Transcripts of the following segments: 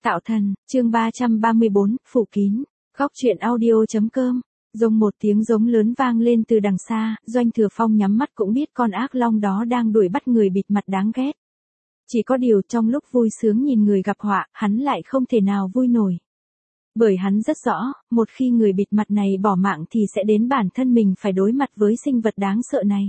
Tạo thần, chương 334, phủ kín. Góc truyện audio.com. Rống một tiếng giống lớn vang lên từ đằng xa, Doanh Thừa Phong nhắm mắt cũng biết con ác long đó đang đuổi bắt người bịt mặt đáng ghét. Chỉ có điều trong lúc vui sướng nhìn người gặp họa, hắn lại không thể nào vui nổi. Bởi hắn rất rõ, một khi người bịt mặt này bỏ mạng thì sẽ đến bản thân mình phải đối mặt với sinh vật đáng sợ này.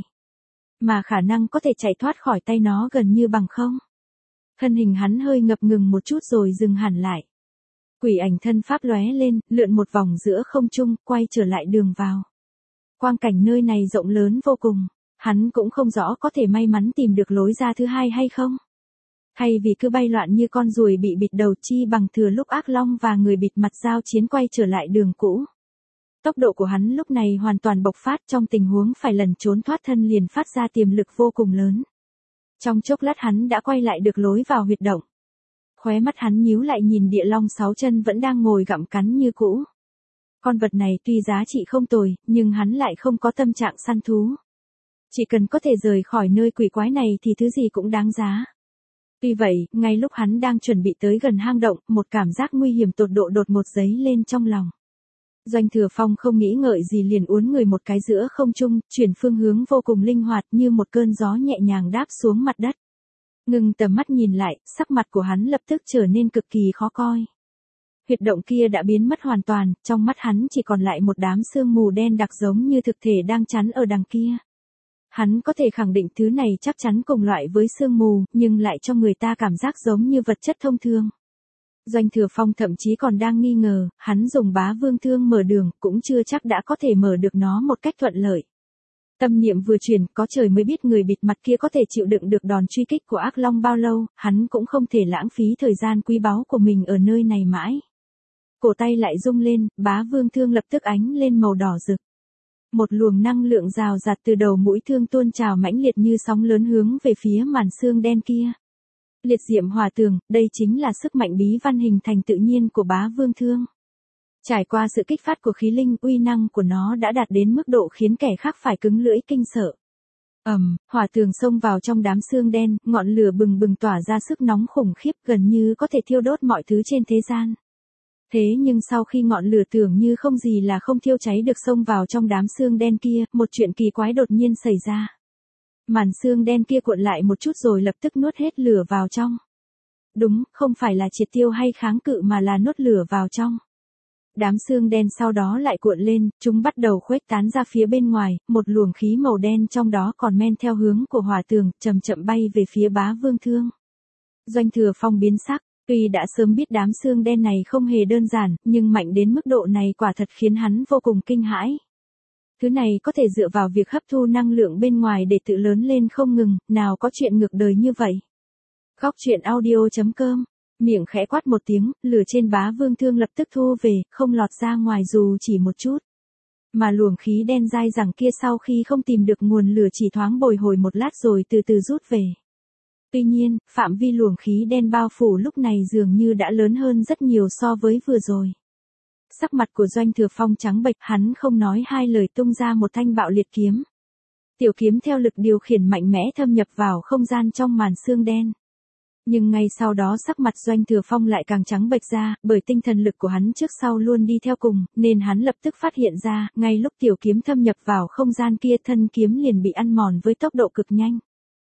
Mà khả năng có thể chạy thoát khỏi tay nó gần như bằng không. Thân hình hắn hơi ngập ngừng một chút rồi dừng hẳn lại. Quỷ ảnh thân pháp lóe lên, lượn một vòng giữa không trung, quay trở lại đường vào. Quang cảnh nơi này rộng lớn vô cùng, hắn cũng không rõ có thể may mắn tìm được lối ra thứ hai hay không. Thay vì cứ bay loạn như con ruồi bị bịt đầu, chi bằng thừa lúc ác long và người bịt mặt giao chiến quay trở lại đường cũ. Tốc độ của hắn lúc này hoàn toàn bộc phát, trong tình huống phải lẩn trốn thoát thân liền phát ra tiềm lực vô cùng lớn. Trong chốc lát hắn đã quay lại được lối vào huyệt động. Khóe mắt hắn nhíu lại nhìn địa long 6 chân vẫn đang ngồi gặm cắn như cũ. Con vật này tuy giá trị không tồi, nhưng hắn lại không có tâm trạng săn thú. Chỉ cần có thể rời khỏi nơi quỷ quái này thì thứ gì cũng đáng giá. Tuy vậy, ngay lúc hắn đang chuẩn bị tới gần hang động, một cảm giác nguy hiểm tột độ đột ngột dấy lên trong lòng. Doanh Thừa Phong không nghĩ ngợi gì liền uốn người một cái giữa không trung, chuyển phương hướng vô cùng linh hoạt như một cơn gió nhẹ nhàng đáp xuống mặt đất. Ngừng tầm mắt nhìn lại, sắc mặt của hắn lập tức trở nên cực kỳ khó coi. Huyệt động kia đã biến mất hoàn toàn, trong mắt hắn chỉ còn lại một đám sương mù đen đặc giống như thực thể đang chắn ở đằng kia. Hắn có thể khẳng định thứ này chắc chắn cùng loại với sương mù, nhưng lại cho người ta cảm giác giống như vật chất thông thường. Doanh Thừa Phong thậm chí còn đang nghi ngờ, hắn dùng bá vương thương mở đường, cũng chưa chắc đã có thể mở được nó một cách thuận lợi. Tâm niệm vừa chuyển, có trời mới biết người bịt mặt kia có thể chịu đựng được đòn truy kích của ác long bao lâu, hắn cũng không thể lãng phí thời gian quý báu của mình ở nơi này mãi. Cổ tay lại rung lên, bá vương thương lập tức ánh lên màu đỏ rực. Một luồng năng lượng rào rạt từ đầu mũi thương tuôn trào mãnh liệt như sóng lớn hướng về phía màn xương đen kia. Liệt diệm hỏa tường, đây chính là sức mạnh bí văn hình thành tự nhiên của bá vương thương. Trải qua sự kích phát của khí linh, uy năng của nó đã đạt đến mức độ khiến kẻ khác phải cứng lưỡi kinh sợ. Hỏa tường xông vào trong đám xương đen, ngọn lửa bừng bừng tỏa ra sức nóng khủng khiếp gần như có thể thiêu đốt mọi thứ trên thế gian. Thế nhưng sau khi ngọn lửa tưởng như không gì là không thiêu cháy được xông vào trong đám xương đen kia, một chuyện kỳ quái đột nhiên xảy ra. Màn xương đen kia cuộn lại một chút rồi lập tức nuốt hết lửa vào trong. Đúng, không phải là triệt tiêu hay kháng cự mà là nuốt lửa vào trong. Đám xương đen sau đó lại cuộn lên, chúng bắt đầu khuếch tán ra phía bên ngoài, một luồng khí màu đen trong đó còn men theo hướng của hỏa tường, chậm chậm bay về phía bá vương thương. Doanh Thừa Phong biến sắc, tuy đã sớm biết đám xương đen này không hề đơn giản, nhưng mạnh đến mức độ này quả thật khiến hắn vô cùng kinh hãi. Thứ này có thể dựa vào việc hấp thu năng lượng bên ngoài để tự lớn lên không ngừng, nào có chuyện ngược đời như vậy. Góc truyện audio.com. Miệng khẽ quát một tiếng, lửa trên bá vương thương lập tức thu về, không lọt ra ngoài dù chỉ một chút. Mà luồng khí đen dai dẳng kia sau khi không tìm được nguồn lửa chỉ thoáng bồi hồi một lát rồi từ từ rút về. Tuy nhiên, phạm vi luồng khí đen bao phủ lúc này dường như đã lớn hơn rất nhiều so với vừa rồi. Sắc mặt của Doanh Thừa Phong trắng bệch, hắn không nói hai lời tung ra một thanh bạo liệt kiếm. Tiểu kiếm theo lực điều khiển mạnh mẽ thâm nhập vào không gian trong màn xương đen. Nhưng ngay sau đó sắc mặt Doanh Thừa Phong lại càng trắng bệch ra, bởi tinh thần lực của hắn trước sau luôn đi theo cùng, nên hắn lập tức phát hiện ra, ngay lúc tiểu kiếm thâm nhập vào không gian kia thân kiếm liền bị ăn mòn với tốc độ cực nhanh.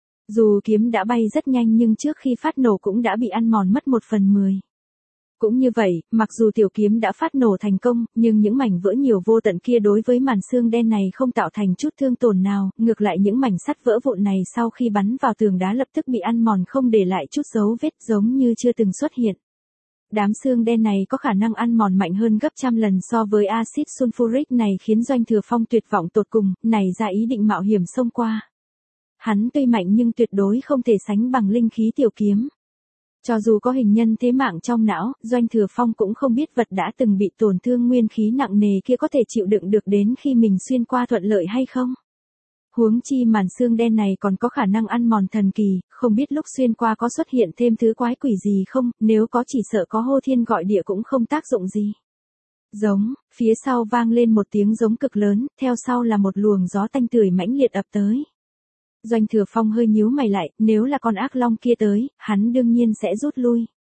Dù kiếm đã bay rất nhanh nhưng trước khi phát nổ cũng đã bị ăn mòn mất 1/10. Cũng như vậy, mặc dù tiểu kiếm đã phát nổ thành công, nhưng những mảnh vỡ nhiều vô tận kia đối với màn xương đen này không tạo thành chút thương tổn nào, ngược lại những mảnh sắt vỡ vụn này sau khi bắn vào tường đá lập tức bị ăn mòn không để lại chút dấu vết giống như chưa từng xuất hiện. Đám xương đen này có khả năng ăn mòn mạnh hơn gấp trăm lần so với axit sulfuric này khiến Doanh Thừa Phong tuyệt vọng tột cùng, nảy ra ý định mạo hiểm xông qua. Hắn tuy mạnh nhưng tuyệt đối không thể sánh bằng linh khí tiểu kiếm. Cho dù có hình nhân thế mạng trong não, Doanh Thừa Phong cũng không biết vật đã từng bị tổn thương nguyên khí nặng nề kia có thể chịu đựng được đến khi mình xuyên qua thuận lợi hay không. Huống chi màn xương đen này còn có khả năng ăn mòn thần kỳ, không biết lúc xuyên qua có xuất hiện thêm thứ quái quỷ gì không, nếu có chỉ sợ có hô thiên gọi địa cũng không tác dụng gì. Giống, phía sau vang lên một tiếng giống cực lớn, theo sau là một luồng gió tanh tưởi mãnh liệt ập tới. Doanh Thừa Phong hơi nhíu mày lại, nếu là con ác long kia tới, hắn đương nhiên sẽ rút lui.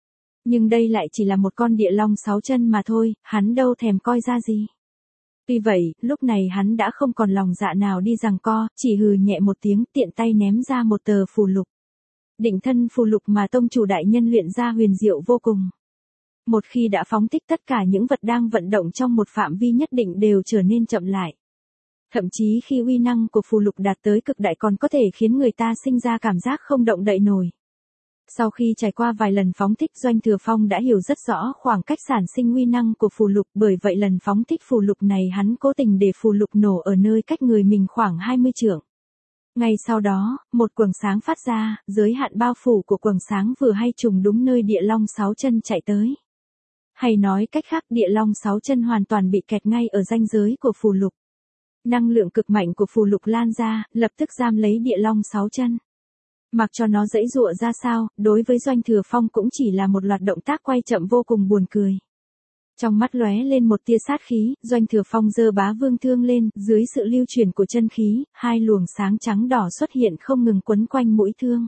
Nhưng đây lại chỉ là một con địa long 6 chân mà thôi, hắn đâu thèm coi ra gì. Tuy vậy, lúc này hắn đã không còn lòng dạ nào đi giằng co, chỉ hừ nhẹ một tiếng tiện tay ném ra một tờ phù lục. Định thân phù lục mà tông chủ đại nhân luyện ra huyền diệu vô cùng. Một khi đã phóng thích tất cả những vật đang vận động trong một phạm vi nhất định đều trở nên chậm lại. Thậm chí khi uy năng của phù lục đạt tới cực đại còn có thể khiến người ta sinh ra cảm giác không động đậy nổi. Sau khi trải qua vài lần phóng thích, Doanh Thừa Phong đã hiểu rất rõ khoảng cách sản sinh uy năng của phù lục, bởi vậy lần phóng thích phù lục này hắn cố tình để phù lục nổ ở nơi cách người mình khoảng 20 trượng. Ngay sau đó, một quầng sáng phát ra, giới hạn bao phủ của quầng sáng vừa hay trùng đúng nơi địa long 6 chân chạy tới. Hay nói cách khác, địa long 6 chân hoàn toàn bị kẹt ngay ở ranh giới của phù lục. Năng lượng cực mạnh của phù lục lan ra, lập tức giam lấy địa long 6 chân. Mặc cho nó giãy giụa ra sao, đối với Doanh Thừa Phong cũng chỉ là một loạt động tác quay chậm vô cùng buồn cười. Trong mắt lóe lên một tia sát khí, Doanh Thừa Phong giơ bá vương thương lên, dưới sự lưu chuyển của chân khí, hai luồng sáng trắng đỏ xuất hiện không ngừng quấn quanh mũi thương.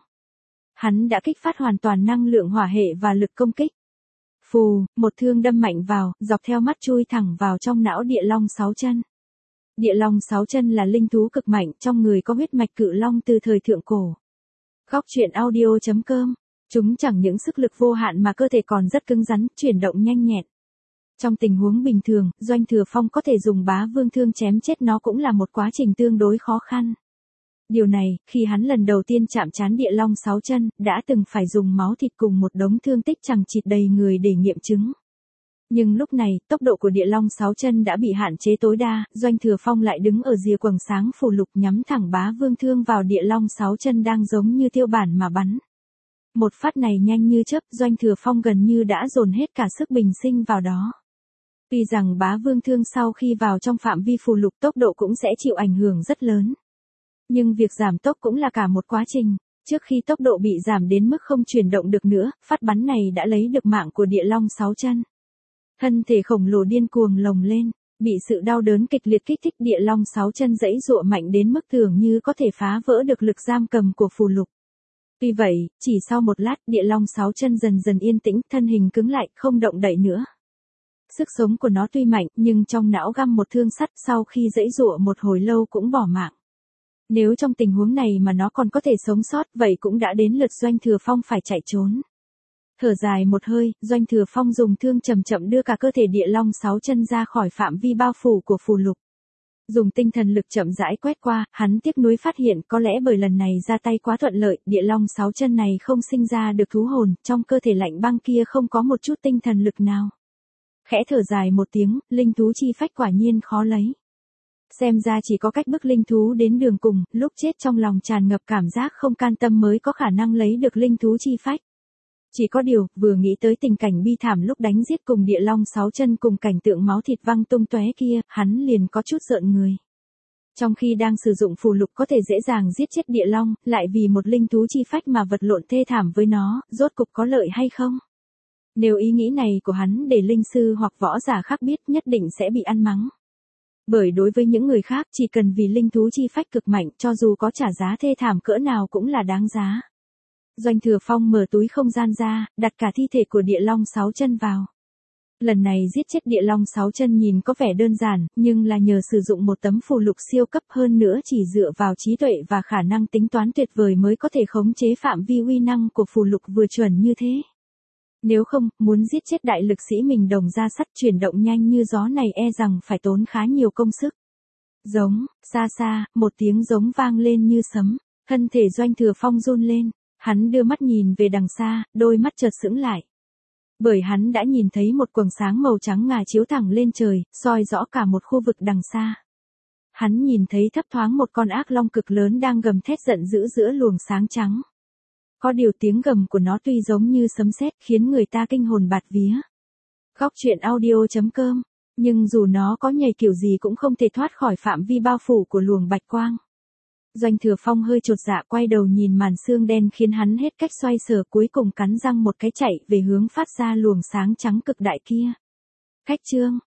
Hắn đã kích phát hoàn toàn năng lượng hỏa hệ và lực công kích. Phù, một thương đâm mạnh vào, dọc theo mắt chui thẳng vào trong não địa long 6 chân. Địa long 6 chân là linh thú cực mạnh, trong người có huyết mạch cự long từ thời thượng cổ. Góc truyện audio.com. Chúng chẳng những sức lực vô hạn mà cơ thể còn rất cứng rắn, chuyển động nhanh nhẹn. Trong tình huống bình thường, Doanh Thừa Phong có thể dùng bá vương thương chém chết nó cũng là một quá trình tương đối khó khăn. Điều này, khi hắn lần đầu tiên chạm trán địa long 6 chân, đã từng phải dùng máu thịt cùng một đống thương tích chằng chịt đầy người để nghiệm chứng. Nhưng lúc này, tốc độ của địa long 6 chân đã bị hạn chế tối đa, Doanh Thừa Phong lại đứng ở rìa quầng sáng phù lục nhắm thẳng bá vương thương vào địa long 6 chân đang giống như tiêu bản mà bắn. Một phát này nhanh như chớp, Doanh Thừa Phong gần như đã dồn hết cả sức bình sinh vào đó. Tuy rằng bá vương thương sau khi vào trong phạm vi phù lục tốc độ cũng sẽ chịu ảnh hưởng rất lớn. Nhưng việc giảm tốc cũng là cả một quá trình. Trước khi tốc độ bị giảm đến mức không chuyển động được nữa, phát bắn này đã lấy được mạng của địa long 6 chân. Thân thể khổng lồ điên cuồng lồng lên, bị sự đau đớn kịch liệt kích thích, địa long 6 chân giãy giụa mạnh đến mức tưởng như có thể phá vỡ được lực giam cầm của phù lục. Tuy vậy, chỉ sau một lát, địa long 6 chân dần dần yên tĩnh, thân hình cứng lại, không động đậy nữa. Sức sống của nó tuy mạnh, nhưng trong não găm một thương sắt, sau khi giãy giụa một hồi lâu cũng bỏ mạng. Nếu trong tình huống này mà nó còn có thể sống sót, vậy cũng đã đến lượt Doanh Thừa Phong phải chạy trốn. Thở dài một hơi, Doanh Thừa Phong dùng thương chậm chậm đưa cả cơ thể địa long 6 chân ra khỏi phạm vi bao phủ của phù lục. Dùng tinh thần lực chậm rãi quét qua, hắn tiếc nuối phát hiện có lẽ bởi lần này ra tay quá thuận lợi, địa long 6 chân này không sinh ra được thú hồn, trong cơ thể lạnh băng kia không có một chút tinh thần lực nào. Khẽ thở dài một tiếng, linh thú chi phách quả nhiên khó lấy. Xem ra chỉ có cách bức linh thú đến đường cùng, lúc chết trong lòng tràn ngập cảm giác không can tâm mới có khả năng lấy được linh thú chi phách. Chỉ có điều, vừa nghĩ tới tình cảnh bi thảm lúc đánh giết cùng địa long 6 chân cùng cảnh tượng máu thịt văng tung tóe kia, hắn liền có chút rợn người. Trong khi đang sử dụng phù lục có thể dễ dàng giết chết địa long, lại vì một linh thú chi phách mà vật lộn thê thảm với nó, rốt cục có lợi hay không? Nếu ý nghĩ này của hắn để linh sư hoặc võ giả khác biết, nhất định sẽ bị ăn mắng. Bởi đối với những người khác, chỉ cần vì linh thú chi phách cực mạnh, cho dù có trả giá thê thảm cỡ nào cũng là đáng giá. Doanh Thừa Phong mở túi không gian ra, đặt cả thi thể của địa long 6 chân vào. Lần này giết chết địa long 6 chân nhìn có vẻ đơn giản, nhưng là nhờ sử dụng một tấm phù lục siêu cấp, hơn nữa chỉ dựa vào trí tuệ và khả năng tính toán tuyệt vời mới có thể khống chế phạm vi uy năng của phù lục vừa chuẩn như thế. Nếu không, muốn giết chết đại lực sĩ mình đồng ra sắt chuyển động nhanh như gió này e rằng phải tốn khá nhiều công sức. Giống, xa xa, một tiếng giống vang lên như sấm, thân thể Doanh Thừa Phong run lên, hắn đưa mắt nhìn về đằng xa, đôi mắt chợt sững lại. Bởi hắn đã nhìn thấy một quầng sáng màu trắng ngà chiếu thẳng lên trời, soi rõ cả một khu vực đằng xa. Hắn nhìn thấy thấp thoáng một con ác long cực lớn đang gầm thét giận dữ giữa luồng sáng trắng. Có điều tiếng gầm của nó tuy giống như sấm sét khiến người ta kinh hồn bạt vía. Góc truyện audio.com, nhưng dù nó có nhảy kiểu gì cũng không thể thoát khỏi phạm vi bao phủ của luồng bạch quang. Doanh Thừa Phong hơi chột dạ quay đầu nhìn màn sương đen khiến hắn hết cách xoay sở, cuối cùng cắn răng một cái chạy về hướng phát ra luồng sáng trắng cực đại kia. Cách chương